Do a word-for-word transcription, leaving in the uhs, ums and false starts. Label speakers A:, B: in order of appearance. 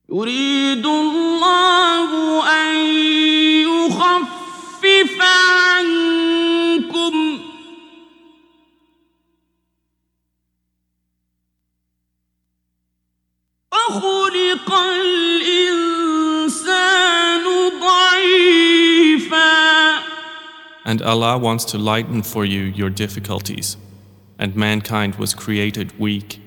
A: يريد الله أن يخفف عنكم وخلق الإنسان ضعيفا.
B: And Allah wants to lighten for you your difficulties, and mankind was created weak.